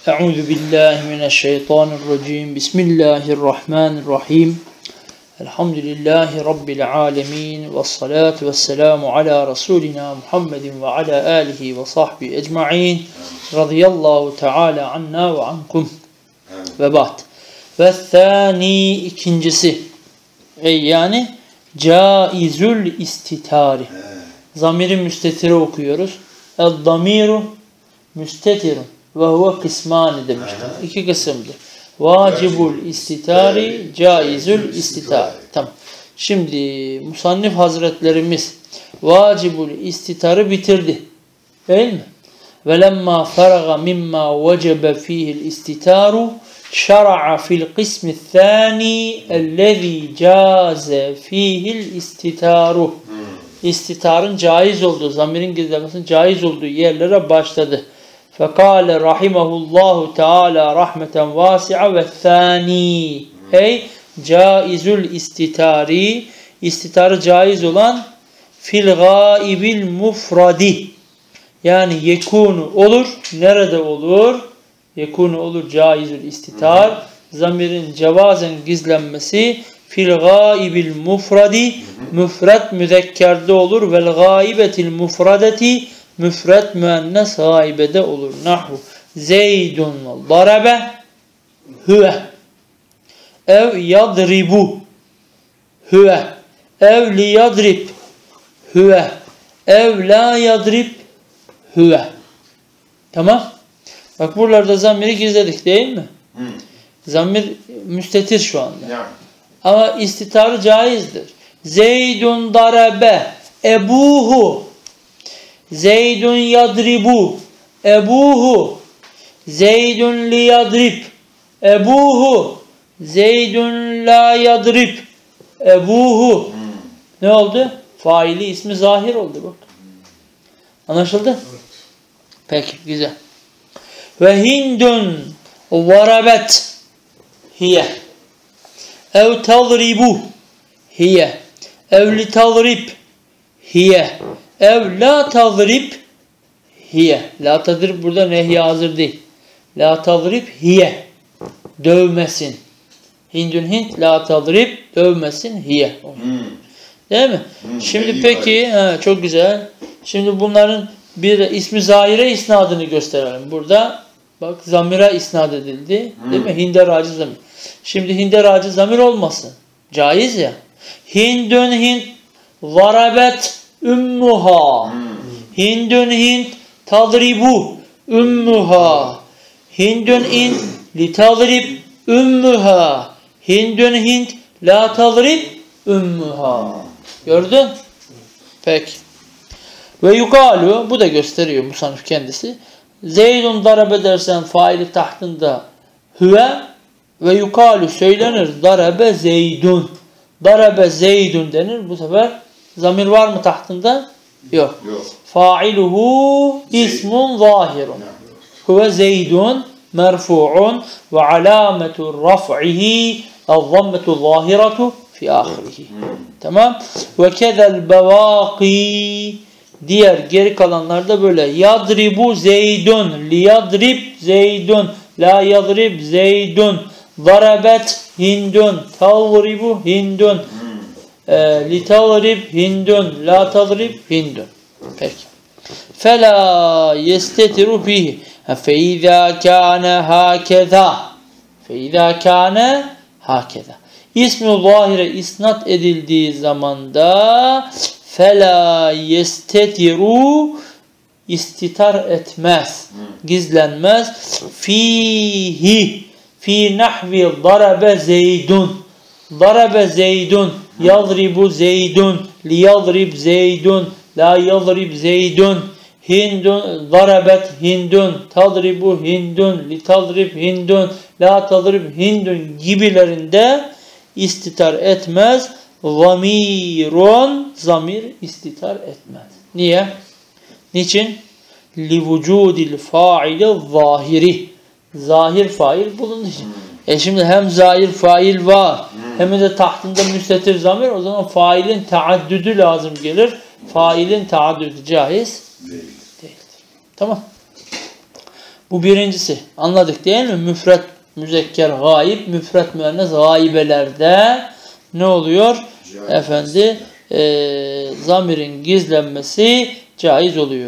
Euzu billahi mineşşeytanirracim. Bismillahirrahmanirrahim. Elhamdülillahi rabbil alamin ve salatu vesselamu ala rasulina Muhammedin ve ala alihi ve sahbihi ecmaîn. Radiyallahu teala anna ve ankum. Ve ba'd. Ve thani, ikincisi. Yani caizül istitari. Zamiri müstetire okuyoruz. El-damiru müstetirun ve huve kısmani demiştim. İki kısımdır. Vacibul istitari, caizül istitari. Tamam. Şimdi musannif hazretlerimiz vacibul istitarı bitirdi. Değil mi? Ve lemma faraga mimma vecebe fihil istitaru şara'a fil kısmi thani ellezî caze fihil istitaru. İstitarın caiz olduğu, zamirin gizlemesinin caiz olduğu yerlere başladı. Fekale rahimahullahu teala rahmeten vasi'a ve thani. Ey caizül istitari, istitarı caiz olan fil gaibil mufradi. Yani yekunu olur. Nerede olur? Yekunu olur caizül istitar. Zamirin cevazen gizlenmesi fil gaibil mufradi. Müfred müzekkerde olur. Vel gaibetil mufradeti müfred müennes gaibede olur. Nahu Zeydun darabe huve ev yadribu huve ev li yadrib huve ev la yadrib huve. Tamam. Bak buralarda zamiri gizledik değil mi? Zamir müstetir şu anda. Ama istitarı caizdir. Zeydun darabe ebuhu Zeydun yadribu ebuhu Zeydun li yadrib ebuhu Zeydun la yadrib ebuhu. Ne oldu? Faili ismi zahir oldu bak. Anlaşıldı? Evet. Peki güzel. Ve hindun varabet hiye ev tadribu hiye ev li tadrib hiye ev la tadrib hiye. La tadrib burada nehiye hazır değil. La tadrib hiye. Dövmesin. Hindun hint la tadrib dövmesin hiye. Değil mi? Şimdi peki çok güzel. Şimdi bunların bir ismi zahire isnadını gösterelim. Burada bak zamira isnad edildi. Değil mi? Hinderacı zamir. Şimdi hinderacı zamir olmasın. Caiz ya. Hindun hint varabet ümmüha. Hindun hint tadribu ümmüha. Hindun hint li tadrib ümmüha. Hindun hint la tadrib ümmüha. Gördün? Peki. Ve yukalu, bu da gösteriyor musannif kendisi. Zeydun darabe dersen faili tahtında huve ve yukalu söylenir darabe zeydun. Darabe zeydun denir. Bu sefer zamir var mı tahtında? Yok. Failuhu ismun zahirun. Huve zeydun merfu'un ve alametu raf'ihi el-zammetu zahiretu fi ahirihi. Tamam. Ve kezel bevâki. Diğer geri kalanlarda böyle. Yadribu zeydun. Li yadrib zeydun. La yadrib zeydun. Darabet hindun. Tadribu hindun. Li tadrib hindun. La tadrib hindun. Peki. Fela yestetiru fihi. Feiza kâne hâkeza. Feiza kâne hâkeza. İsmi zahire isnat edildiği zamanda fela yestetiru istitar etmez. Gizlenmez. Fihi fi nahvi darabe zeydun. Darabe zeydun. Yadribu zeydun. Li yadrib zeydun. La yadrib zeydun. Hindun. Darabet hindun. Tadribu hindun. Li tadrib hindun. La tadrib hindun gibilerinde istitar etmez. Zamirun. Zamir istitar etmez. Niye? Niçin? Li vücudil faili zahiri. Zahir fail bulunduğu için. Şimdi hem zahir fail var hem de tahtında müstetir zamir, o zaman failin taaddüdü lazım gelir. Failin taaddüdü caiz değildir. Tamam. Bu birincisi. Anladık değil mi? Müfret müzekker gayib, müfret müennes gaibelerde ne oluyor? Efendi zamirin gizlenmesi caiz oluyor.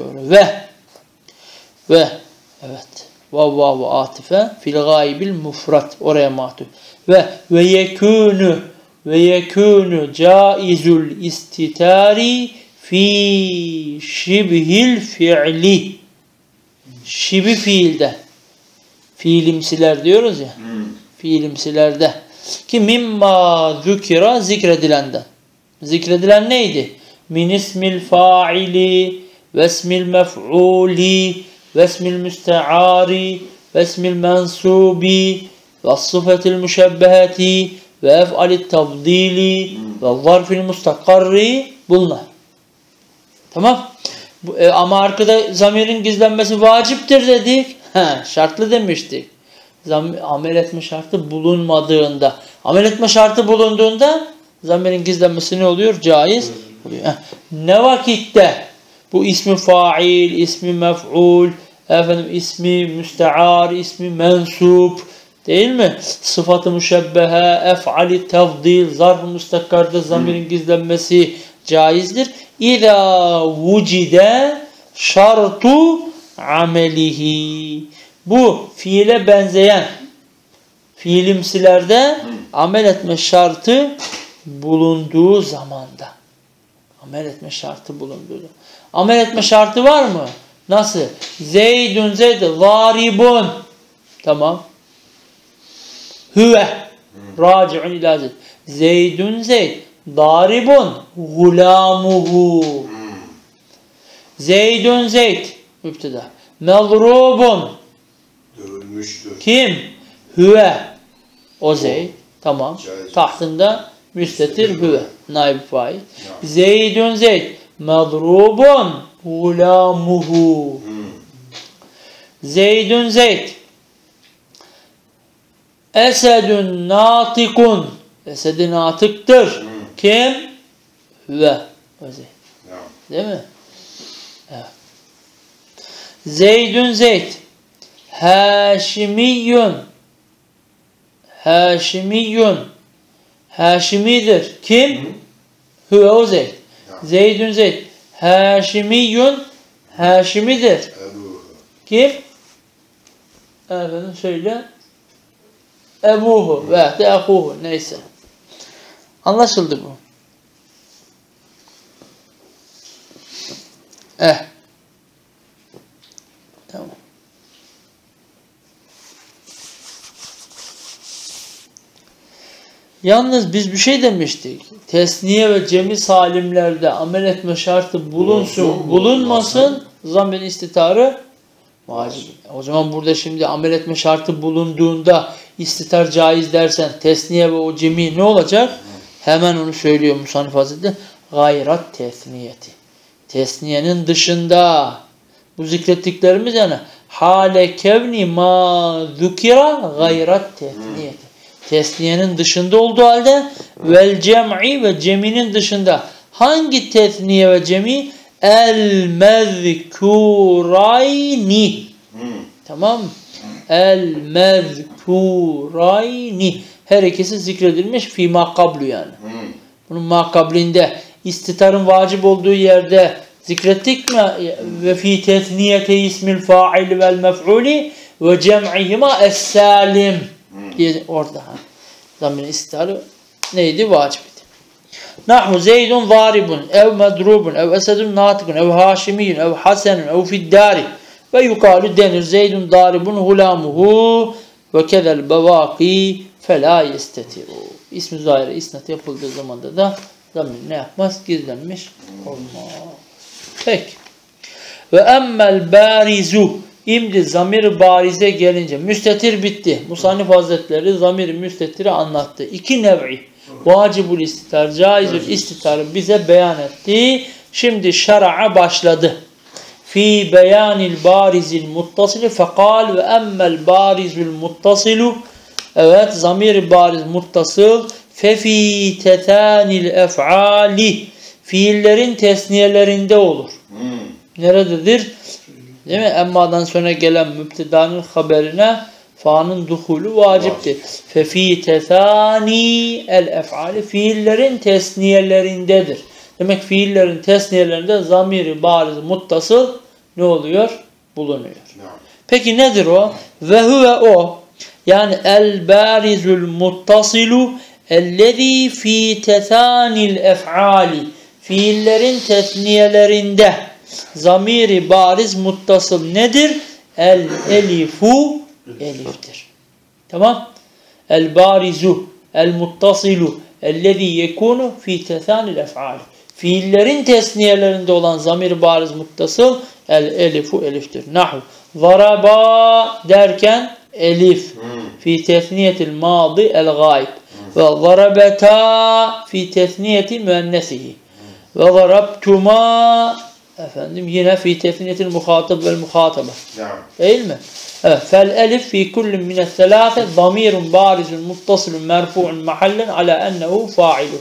Ve evet. Vav atife fil gaibil mufrat. Oraya matuf. Ve yekûnü caizul istitari fi şibhil fi'li. Şibi fiilde. Fiilimsiler diyoruz ya. Fiilimsilerde. Ki mimma zükira zikredilenden. Zikredilen neydi? Min ismil fa'ili ve ismil mef'uli ve ismil müste'ari ve ismil mensubi ve sıfetil müşebbeheti ve ef'alit tafdili ve zarfil mustakarri bunlar. Tamam. Ama arkada zamirin gizlenmesi vaciptir dedik. Şartlı demiştik. Amel etme şartı bulunmadığında. Amel etme şartı bulunduğunda zamirin gizlenmesi ne oluyor? Caiz oluyor. Ne vakitte bu ismi fail, ismi mef'ul, ismi müstear, ismi mensup değil mi? Sıfat-ı müşebbehe, ef'ali tefdil, zarf-ı müstakkarda zamirin gizlenmesi caizdir. İzâ vucide şartu amelihi. Bu fiile benzeyen fiilimsilerde amel etme şartı bulunduğu zamanda. Amel etme şartı bulunduğu. Amel etme şartı var mı? Nasıl? Zeydun zeyd zaribun. Tamam. Hüve raci'un ila zeyd. Zeydun zeyd daribun gulamuhu. Zeydun zeyd müpteda. Mezrubun. Dövülmüştür. Kim? Hüve. O Zeyd. Tamam. Tahtında müstetir hüve. Naib fail. Zeydun Zeyd. Mezrubun gulamuhu. Zeydun Zeyd. Esedun natikun. Esedi natıktır. Kim? Hüve. O Zeyd. Değil mi? Evet. Zeydun Zeyd. Haşimiyyun. Haşimiyyun. Haşimidir. Kim? Hüve o Zeyd. Zeydun Zeyd. Haşimiyyun. Haşimidir. Kim? Efendim söyle. Ebuhu ve de ahuhu. Neyse. Anlaşıldı bu. Tamam. Yalnız biz bir şey demiştik. Tesniye ve cemi salimlerde amel etme şartı bulunsun, bulunmasın. Zamir istitarı vacip. O zaman burada şimdi amel etme şartı bulunduğunda istitar caiz dersen tesniye ve o cemi ne olacak? Hemen onu söylüyor Musannif Hazretleri. Gayrat tesniyeti. Tesniyenin dışında bu zikrettiklerimiz yani hale kevni ma zukira gayrat tesniyeti. Tesniyenin dışında olduğu halde vel cem'i ve ceminin dışında hangi tesniye ve cemi? El mezkurayni. Tamam mı? El mezkurayni. Her ikisi zikredilmiş fi makablu yani. Bunun makablinde istitarın vacip olduğu yerde zikrettik mi? Ve fi tesniyete ismil fa'il vel mef'uli ve cem'ihima es-salim diye orada. Zamirin istitarı neydi? Vacibiydi. Nahu Zeydun zaribun ev medrubun ev esedun natikun ev haşimiyun ev hasenun ev fiddari ve yukalu denir Zeydun zaribun hulamuhu ve kezel bevaki felâ yesteti'u. İsmi zahire isnat yapıldığı zamanda da zamir ne yapmaz? Gizlenmiş olmaz. Peki. Ve emmel barizu. İmdi zamir barize gelince müstetir bitti. Musannif Hazretleri zamir müstetiri anlattı. İki nev'i. Vacibul istitar, caizül istitarı bize beyan etti. Şimdi şer'a başladı. Fi beyanil barizil muttasili fekal ve emmel barizul muttasilu. Evet, zamir bariz muttasıl. Fefi tetanil ef'ali. Fiillerin tesniyelerinde olur. Nerededir? Değil mi? Emma'dan sonra gelen mübtedanın haberine fa'nın duhulu vaciptir. Fefi tesani el ef'ali fiillerin tesniyelerindedir. Demek fiillerin tesniyelerinde zamiri bariz muttasıl ne oluyor? Bulunuyor. Peki nedir o? Ve huve o. Yani el barizul muttasilu ellezî fî tesânil ef'ali. Fiillerin tesniyelerinde zamiri bariz muttasıl nedir? El elifu eliftir. Tamam? El barizu el muttasilu ellezî yekûnu fî tesânil ef'ali. Fiillerin tesniyelerinde olan zamir bariz muttasıl el elifu eliftir. Nahu. Zaraba derken elif. Fi tesniyetil madi el gayb. Ve zarabeta fi tesniyeti müennesihi. Ve zarabtuma yine fi tesniyetil muhatab vel muhataba. Değil mi? Evet. Fel elif fi kullin mines selâfe zamirun barizun muttasilun merfu'un mahallen ala ennehu fa'ilun.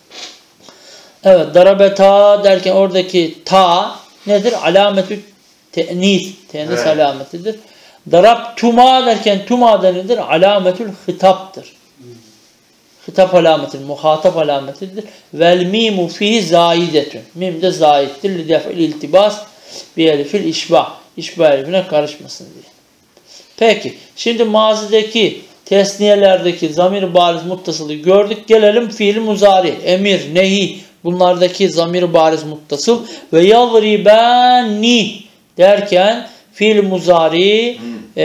Evet. Darabeta derken oradaki ta nedir? Alametü te'nis. Te'nis alametidir. Darabtuma derken tuma nedir? Alametül hitaptır. Hitap alametidir. Muhatap alametidir. Vel mimu fihi zaidetün. Mim de zaiddir. Lidef'il iltibas bi elifil işbah. İşbah elifine karışmasın diye. Peki. Şimdi mazideki tesniyelerdeki zamir bariz muttasılı gördük. Gelelim fiil muzari. Emir, nehi. Bunlardaki zamir bariz muttasıl. Ve yadribani derken fiil muzari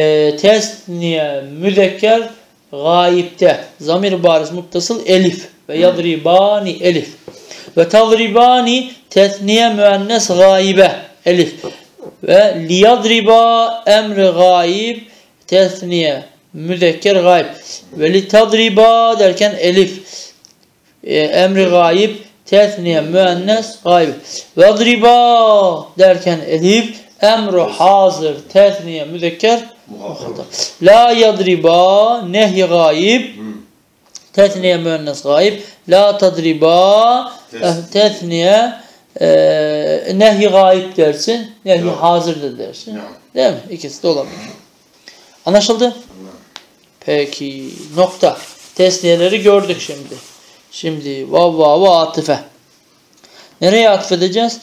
tesniye müzekker gayipte zamir bariz muttasıl elif ve yadribani elif ve tadribani tesniye müennes gaybe elif ve liyadriba emri gayib tesniye müzekker gayb ve litadriba derken elif emri gayib tesniye müennes gayb ve adriba derken elif emru hazır tesniye müzekker muhatap. La yadriba nehy gayib tesniye müennes gayib. La tadriba tesniye nehy gayib dersin. Nehy hazır da dersin. Değil mi? İkisi de olabilir. Anlaşıldı? Peki. Nokta. Tesniyeleri gördük şimdi. Şimdi vav atife. Nereye atfedeceğiz?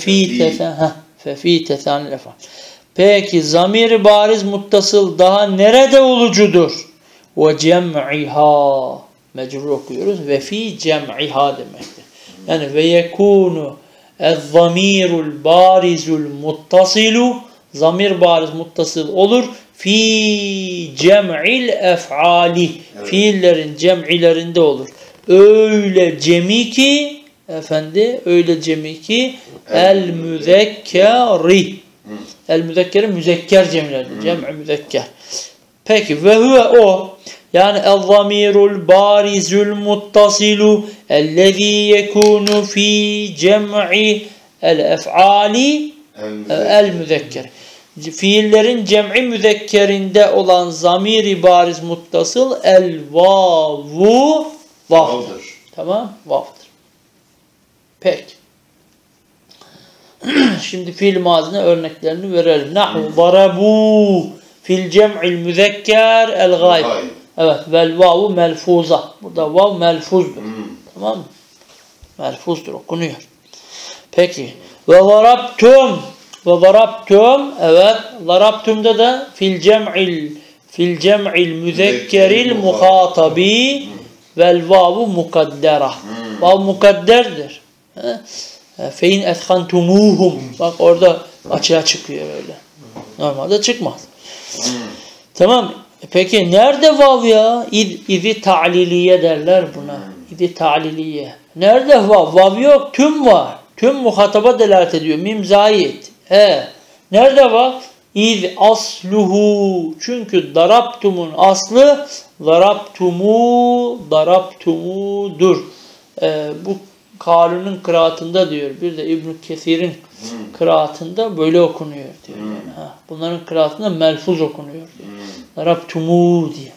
Fefi tesanil efal. Peki zamir bariz muttasıl daha nerede olucudur? Ve cem'iha. Mecrur okuyoruz. Ve fi cem'iha demektir. Yani ve yekunu ez-zamirul barizul muttasilu zamir bariz muttasıl olur. Fi cem'il ef'ali. Fiillerin cem'ilerinde olur. Öyle cemi ki öyle cemi ki el müzekkeri. El müzekkeri müzekker cemlerdir. Cem'i müzekker. Peki ve huve o yani el-zamirul barizul muttasilu ellezî yekûnu fî cem'i el-ef'ali el-müzekker. Fiillerin cem'i müzekkerinde olan zamiri bariz muttasıl el-vavu vav'dır. Tamam? Vav'dır. Peki. Şimdi fiil mazine örneklerini verelim. Nahu darabu fil cem'il müzekker el gayb. Evet. Vel vavu melfuza. Burada vav melfuzdur. Tamam mı? Melfuzdur. Okunuyor. Peki. Ve darabtum. Ve darabtum. Evet. Darabtum'da da fil cem'il müzekkeril muhatabi vel vavu mukaddera. Vav mukadderdir. Fein ethantumuhum. Bak orada açığa çıkıyor öyle. Normalde çıkmaz. Tamam. Peki nerede vav ya? İzi ta'liliye derler buna. İzi ta'liliye. Nerede vav? Vav yok. Tüm var. Tüm muhataba delalet ediyor. Mim zayit. Nerede vav? İz asluhu. Çünkü darabtumun aslı darabtumudur. Bu Kalun'un kıraatında diyor. Bir de İbn Kesir'in kıraatında böyle okunuyor diyor. Yani, bunların kıraatında melfuz okunuyor diyor. Darabtumu diye.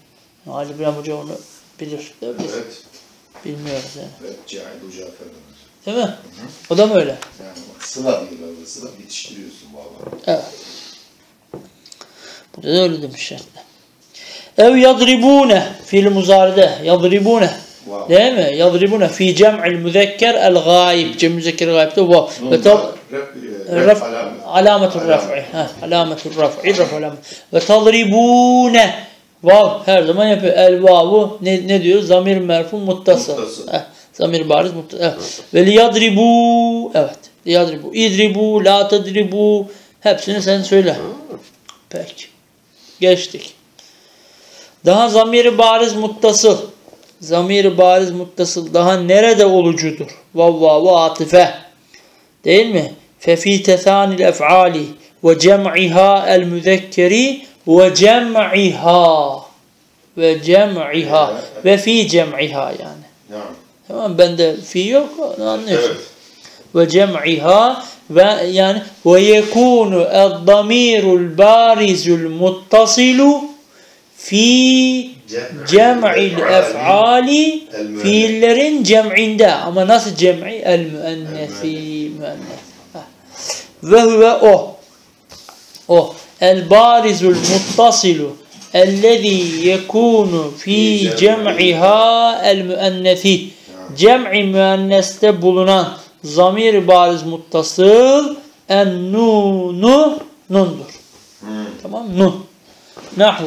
Ali İbrahim Hoca onu bilir. Evet. Bilmiyoruz yani. Evet. Cahil Hoca Efendimiz. Değil mi? O da mı öyle? Yani sıla diyorlar. Sıla bitiştiriyorsun valla. Evet. Burada da öyle demişler. Ev yadribune fiil muzaride yadribune. Wow. Değil mi? Yadribune fi cem'il müzekker el gâib. Cem müzekker gâib'de bu. Ve alametur raf'i. Alametur raf'i. Ve tadribune. Vav her zaman yapıyor. El vavu ne diyor? Zamir merfu muttasıl. Zamir bariz muttasıl. Evet. Ve liyadribu. Evet. Liyadribu. İdribu. La tadribu. Hepsini sen söyle. Peki. Geçtik. Daha zamiri bariz muttasıl. Zamiri bariz muttasıl daha nerede olucudur? Vav atife. Değil mi? Fefi tesanil ef'ali ve cem'iha el müzekkeri ve cem'iha ve fi cem'iha yani. Tamam, bende fi yok, onu anlıyorsun. Evet. Ve cem'iha ve yani ve yekunu el-damirul barizul muttasilu fi cem'il ef'ali fiillerin cem'inde. Ama nasıl cem'i? El-müennesi. Ve huve o el-barizul muttasilu ellezî yekûnu fî cem'iha el-müennesi. Cem'i müenneste bulunan zamir bariz muttasıl nundur. Tamam, nun. Nahu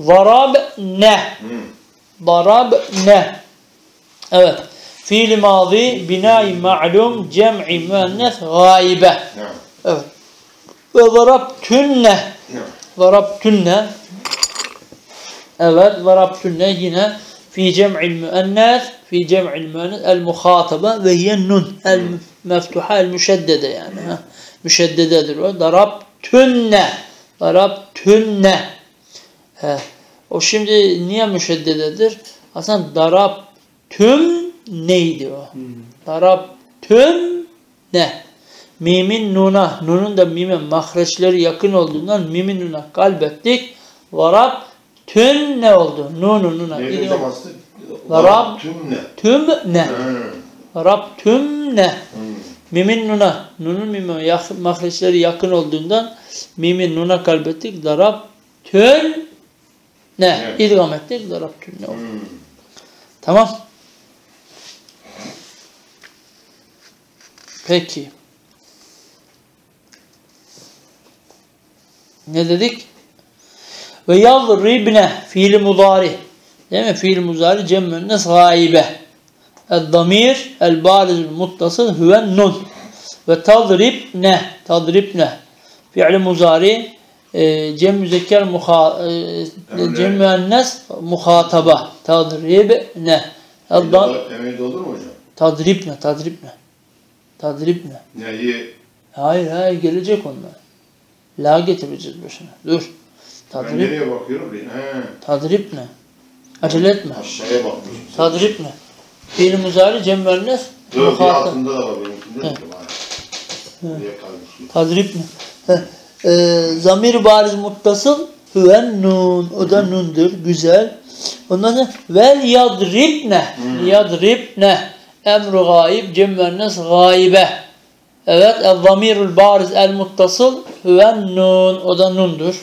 darabne. Evet. Fiil mazi binâ-i ma'lum cem'i müennes gâibe. Evet. Ve darabtünne. Evet, darabtünne yine fi cem'il müennes el muhataba ve hiye nun el meftuha el müşeddede yani. Müşeddededir o. Darabtünne. O şimdi niye müşeddededir? Aslında darabtüm neydi o? Darabtüm ne? Mimin nuna. Nunun da mime mahreçleri yakın olduğundan mimin nuna kalbettik. Darabtün ne oldu? Nuna. Darabtümne. Mimin nuna. Nunun mime mahreçleri yakın olduğundan mimin nuna kalbettik. Darabtün ne? İdgam ettik. Darabtün ne oldu? Tamam. Peki. Ne dedik? Ve yadribne fiil mudari. Değil mi? Fiil mudari cem müennes gâibe. El-damir el-barizul muttasıl huven nun. Ve tadribne. Fiil mudari cem müzekker cem müennes muhataba. Tadribne. Emirde olur mu hocam? Tadribne. Neyi? Hayır gelecek onlar. La getireceğiz başına. Dur. Ben nereye bakıyorum? Tadribne. Acele etme. Aşağıya bakmışım. Tadribne. Fiil muzari cem müennes muhataba. Altında da var benimkinde. Tadribne. Zamir bariz muttasıl huven nun. O da nundur. Güzel. Ondan sonra vel yadribne. Emru gâib cem müennes gâibe. Evet. El-zamirul bariz el-muttasıl huven nun. O da nundur.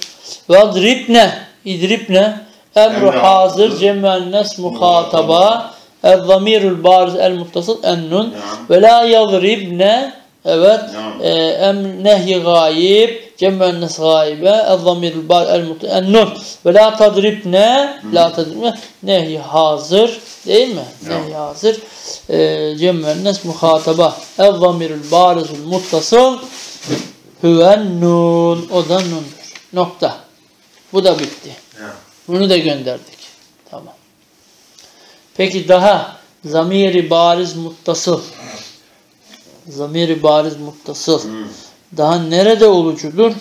İdribne. Emru hazır cem müennes muhataba. El-zamirul bariz el-muttasıl en-nun. Ve la yadribne. Evet. Nehyi gâib cem müennes gâibe. El-zamirul bariz el-muttasıl en-nun. Ve la tadribne. Nehyi hazır. Değil mi? Nehyi hazır. Cem müennes muhataba. El-zamirul barizul muttasıl huven nun. O da nundur. Nokta. Bu da bitti. Bunu da gönderdik. Tamam. Peki daha zamiri bariz muttasıl. Zamiri bariz muttasıl. Daha nerede olucudur?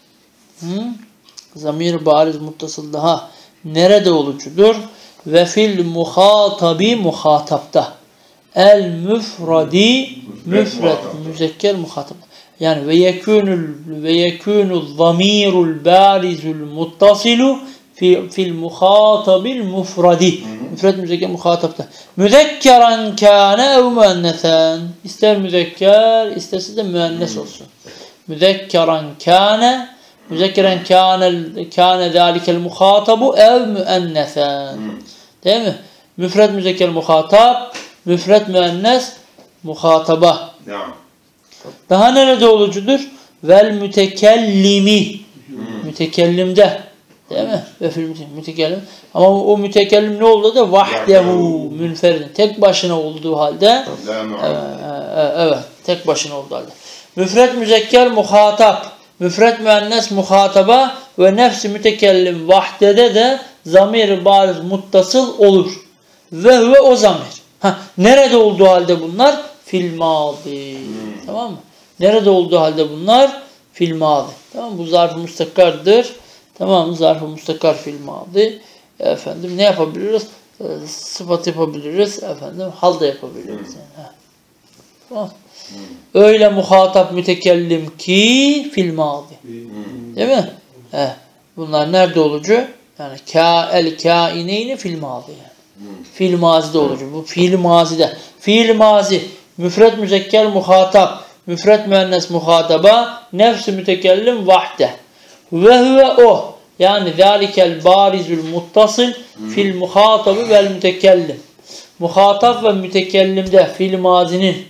Zamiri bariz muttasıl daha nerede olucudur? Ve fil muhatabi muhatapta. El müfradi müfred müzekker muhatap. Yani ve yekunul zamirul barizul muttasilu fil muhatabil mufradi. Müfret müzekker muhatapta. Müzekkeran kâne ev müennesen. İster müzekker, isterse de müennes olsun. Müzekkeran kâne, müzekkeren kâne zâlikel muhatabu ev müennesen. Değil mi? Müfret müzekker muhatap, müfret müennes muhataba. Daha nerede olucudur? Vel mütekellimi. Mütekellimde. Değil mi? Ve fil mütekellim. Ama o mütekellim ne oldu da? Vahdehu münferidin. Tek başına olduğu halde. Evet. Tek başına olduğu halde. Müfret müzekker muhatap. Müfret müennes muhataba ve nefsi mütekellim vahdede de zamir bariz muttasıl olur. Ve o zamir. Nerede olduğu halde bunlar? Fil mâzi. Tamam mı? Nerede olduğu halde bunlar? Fil mâzi. Tamam mı? Bu zarf-ı müstakardır. Tamam mı? Zarf-ı mustakar fil mâzi. Efendim ne yapabiliriz? Sıfat yapabiliriz. Efendim hal da yapabiliriz. Yani. Tamam. Öyle muhatap mütekellim ki fil mâzi. Değil mi? Bunlar nerede olucu? Yani el kaineyni fil mâzi. Fiil mazide olucu. Bu fiil mazide. Fiil mazi, müfret müzekker muhatap, müfret müennes muhataba, nefs-i mütekellim vahde. Ve huve o. Yani zâlikel barizül muttasıl fil muhatabı vel mütekellim. Muhatap ve mütekellimde fiil mazinin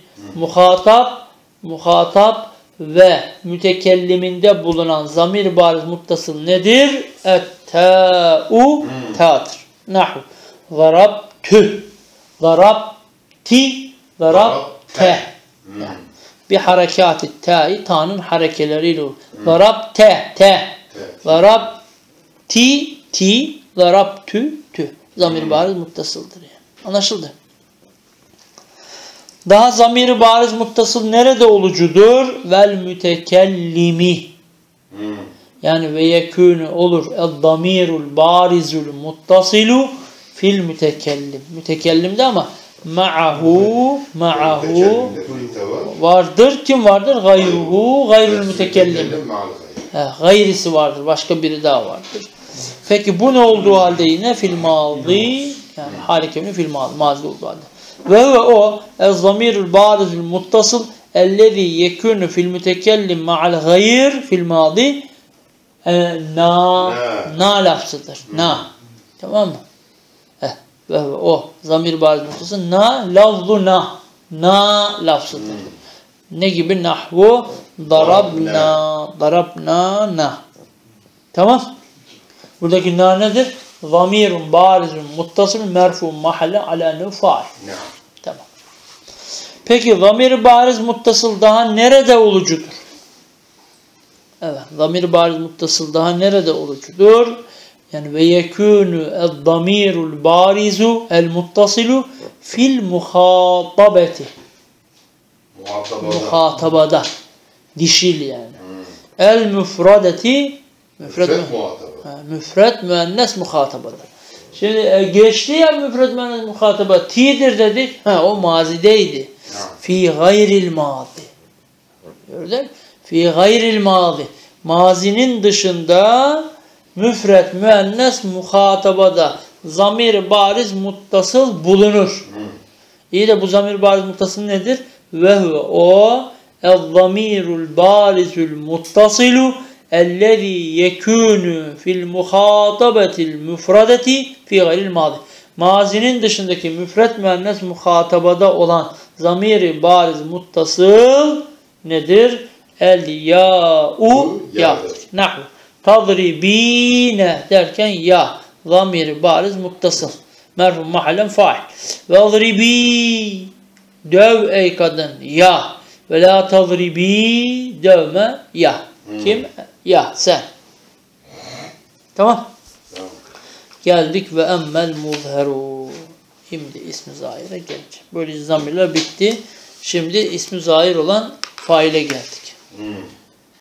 muhatap ve mütekelliminde bulunan zamir bariz muttasıl nedir? Et-ta'u ta'dır. Nahu. Zarabtü, zarabti, zarabte. Yani bir harekati ta'i, ta'nın harekeleriyle olur. Zarabte, te. Zarabti, ti, zarabtü, tü. Zamir bariz muttasıldır yani. Anlaşıldı. Daha zamir bariz muttasıl nerede olucudur? Vel mütekellimi. Yani ve yekûnü olur. El-damirul barizul muttasilu fil mütekellim. Mütekellimde ama ma'ahu vardır. Kim vardır? Gayruhu, gayrul mütekellim. Gayrisi vardır. Başka biri daha vardır. Peki bu ne olduğu halde yine fil mazi, yani halikemli fil mazi olduğu halde. Ve o el-zamirul barizul muttasıl ellezî yekûnü fil mütekellim ma'al gayr fil mazi na lafzıdır. Na. Tamam mı? Ve o zamir bariz muttasıl lafzu na lafzıdır. Ne gibi? Nahvu darabna na. Tamam. Buradaki na nedir? Zamirun barizun muttasıl merfu'un mahalle ala nefa'il. Tamam. Peki zamir bariz muttasıl daha nerede olucudur? Evet. Zamir bariz muttasıl daha nerede olucudur? Yani ve yekûnü el-damirul barizu el-muttasilu fil muhatabeti. Muhatabada. Dişil yani. El-müfradeti müfred müennes muhatabada. Şimdi geçti ya müfred müennes muhataba. Ti'dir dedik. O mazideydi. Fi gayril mazi. Gördün? Fi gayril mazi. Mazinin dışında müfret müennes muhatabada zamir bariz muttasıl bulunur. İyi de bu zamir bariz muttasıl nedir? Ve huve o el-zamirul barizul muttasilu ellezî yekûnü fil muhatabetil müfradeti fi gayril mazi. Mazinin dışındaki müfret müennes muhatabada olan zamiri bariz muttasıl nedir? El-yâ'u ya'dır. Nahvu. Tadribine derken ya. Zamiri bariz muttasıl. Merfu mahallen fail. Ve adribi. Döv ey kadın. Ya. Ve la tadribi. Dövme ya. Kim? Ya. Sen. Tamam. Geldik ve emmel muzheru. Şimdi ismi zahire gelecek. Böyle zamirler bitti. Şimdi ismi zahir olan faile geldik.